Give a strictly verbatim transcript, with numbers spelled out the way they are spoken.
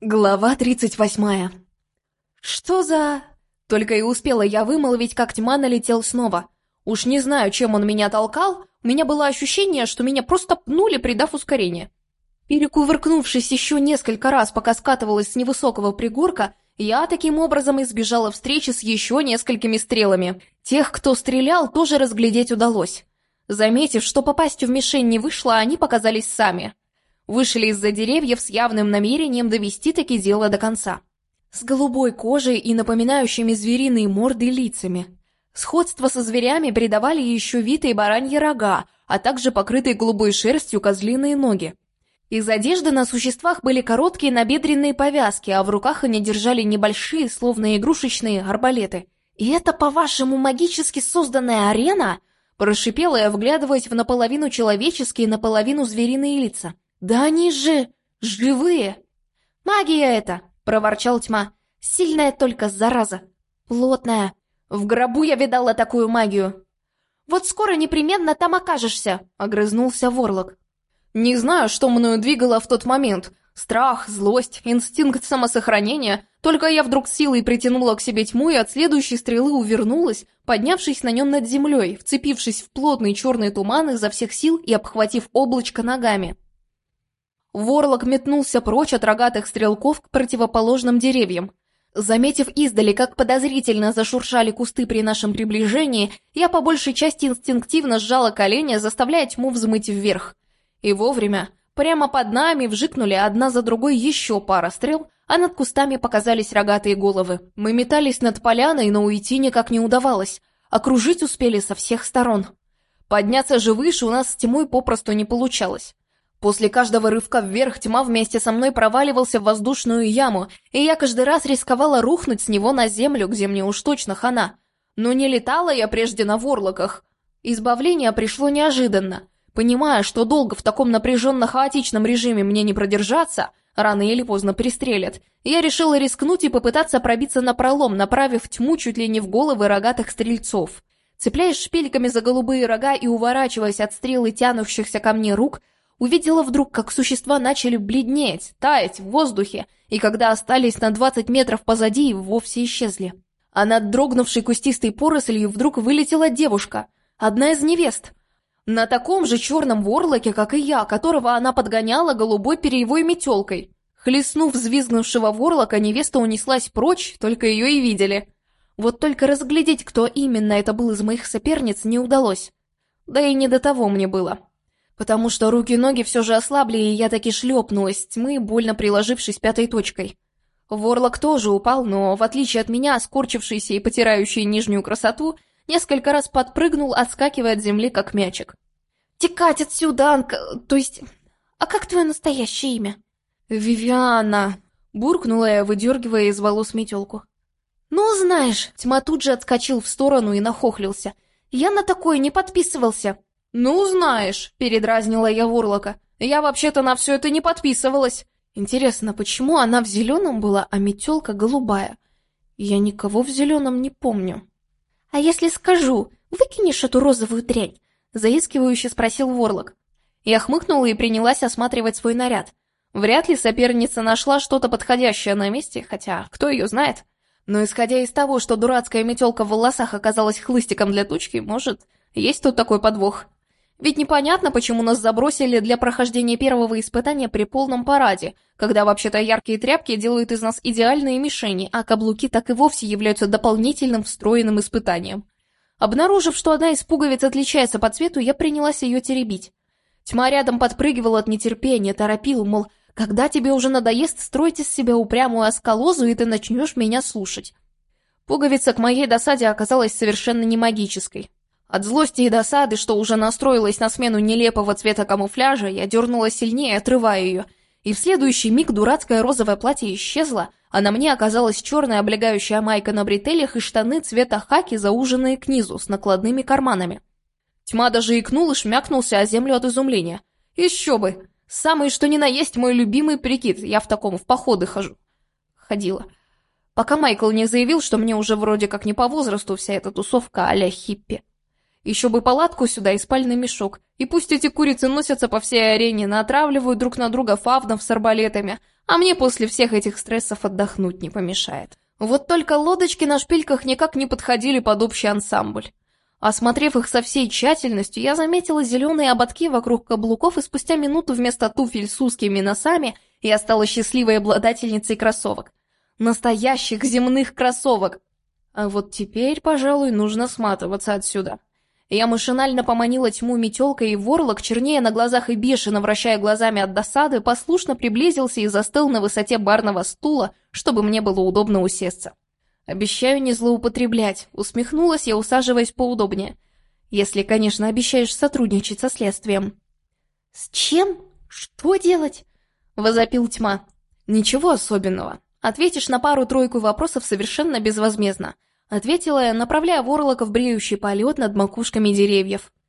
Глава тридцать восьмая. Что за... Только и успела я вымолвить, как тьма налетел снова. Уж не знаю, чем он меня толкал, у меня было ощущение, что меня просто пнули, придав ускорение. Перекувыркнувшись еще несколько раз, пока скатывалась с невысокого пригорка, я таким образом избежала встречи с еще несколькими стрелами. Тех, кто стрелял, тоже разглядеть удалось. Заметив, что попасть в мишень не вышло, они показались сами. Вышли из-за деревьев с явным намерением довести таки дело до конца. С голубой кожей и напоминающими звериные морды лицами. Сходство со зверями придавали еще витые бараньи рога, а также покрытые голубой шерстью козлиные ноги. Из одежды на существах были короткие набедренные повязки, а в руках они держали небольшие, словно игрушечные, арбалеты. «И это, по-вашему, магически созданная арена?» – прошипела я, вглядываясь в наполовину человеческие, наполовину звериные лица. «Да они же... живые!» «Магия это!» — проворчал тьма. «Сильная только, зараза! Плотная! В гробу я видала такую магию!» «Вот скоро непременно там окажешься!» — огрызнулся Ворлок. Не знаю, что мною двигало в тот момент. Страх, злость, инстинкт самосохранения. Только я вдруг силой притянула к себе тьму и от следующей стрелы увернулась, поднявшись на нем над землей, вцепившись в плотный черный туман изо всех сил и обхватив облачко ногами. Ворлок метнулся прочь от рогатых стрелков к противоположным деревьям. Заметив издали, как подозрительно зашуршали кусты при нашем приближении, я по большей части инстинктивно сжала колени, заставляя тьму взмыть вверх. И вовремя, прямо под нами вжикнули одна за другой еще пара стрел, а над кустами показались рогатые головы. Мы метались над поляной, но уйти никак не удавалось. Окружить успели со всех сторон. Подняться же выше у нас с тьмой попросту не получалось. После каждого рывка вверх тьма вместе со мной проваливался в воздушную яму, и я каждый раз рисковала рухнуть с него на землю, где мне уж точно хана. Но не летала я прежде на ворлоках. Избавление пришло неожиданно. Понимая, что долго в таком напряженно-хаотичном режиме мне не продержаться, рано или поздно пристрелят, я решила рискнуть и попытаться пробиться напролом, направив тьму чуть ли не в головы рогатых стрельцов. Цепляясь шпильками за голубые рога и уворачиваясь от стрелы тянущихся ко мне рук, увидела вдруг, как существа начали бледнеть, таять в воздухе, и когда остались на двадцать метров позади, вовсе исчезли. А над дрогнувшей кустистой порослью вдруг вылетела девушка, одна из невест. На таком же черном ворлоке, как и я, которого она подгоняла голубой перьевой метелкой. Хлестнув взвизгнувшего ворлока, невеста унеслась прочь, только ее и видели. Вот только разглядеть, кто именно это был из моих соперниц, не удалось. Да и не до того мне было. Потому что руки-ноги все же ослабли, и я таки шлепнулась с тьмы, больно приложившись пятой точкой. Ворлок тоже упал, но, в отличие от меня, скорчившийся и потирающий нижнюю красоту, несколько раз подпрыгнул, отскакивая от земли, как мячик. «Текать отсюда, Анка... То есть... А как твое настоящее имя?» «Вивиана», — буркнула я, выдергивая из волос метелку. «Ну, знаешь...» — тьма тут же отскочил в сторону и нахохлился. «Я на такое не подписывался». «Ну, знаешь», — передразнила я Ворлока, — «я вообще-то на все это не подписывалась». Интересно, почему она в зеленом была, а метелка голубая? Я никого в зеленом не помню. «А если скажу, выкинешь эту розовую дрянь?» — заискивающе спросил Ворлок. Я хмыкнула и принялась осматривать свой наряд. Вряд ли соперница нашла что-то подходящее на месте, хотя кто ее знает. Но исходя из того, что дурацкая метелка в волосах оказалась хлыстиком для тучки, может, есть тут такой подвох. Ведь непонятно, почему нас забросили для прохождения первого испытания при полном параде, когда вообще-то яркие тряпки делают из нас идеальные мишени, а каблуки так и вовсе являются дополнительным встроенным испытанием. Обнаружив, что одна из пуговиц отличается по цвету, я принялась ее теребить. Тьма рядом подпрыгивала от нетерпения, торопила, мол, когда тебе уже надоест строить из себя упрямую оскалозу, и ты начнешь меня слушать. Пуговица к моей досаде оказалась совершенно не магической. От злости и досады, что уже настроилась на смену нелепого цвета камуфляжа, я дернула сильнее, отрывая ее, и в следующий миг дурацкое розовое платье исчезло, а на мне оказалась черная облегающая майка на бретелях и штаны цвета хаки, зауженные к низу, с накладными карманами. Тьма даже икнул и шмякнулся о землю от изумления. Еще бы! Самый что ни на есть мой любимый прикид, я в таком в походы хожу. Ходила. Пока Майкл не заявил, что мне уже вроде как не по возрасту вся эта тусовка а-ля хиппи. Еще бы палатку сюда и спальный мешок, и пусть эти курицы носятся по всей арене, натравливают друг на друга фавнов с арбалетами, А мне после всех этих стрессов отдохнуть не помешает. Вот только лодочки на шпильках никак не подходили под общий ансамбль. Осмотрев их со всей тщательностью, я заметила зеленые ободки вокруг каблуков, и спустя минуту вместо туфель с узкими носами я стала счастливой обладательницей кроссовок. Настоящих земных кроссовок! А вот теперь, пожалуй, нужно сматываться отсюда. Я машинально поманила тьму метелкой, и ворлок, чернея на глазах и бешено вращая глазами от досады, послушно приблизился и застыл на высоте барного стула, чтобы мне было удобно усесться. «Обещаю не злоупотреблять», — усмехнулась я, усаживаясь поудобнее. «Если, конечно, обещаешь сотрудничать со следствием». «С чем? Что делать?» — возопил тьма. «Ничего особенного. Ответишь на пару-тройку вопросов совершенно безвозмездно», — ответила я, направляя ворлока в бреющий полет над макушками деревьев.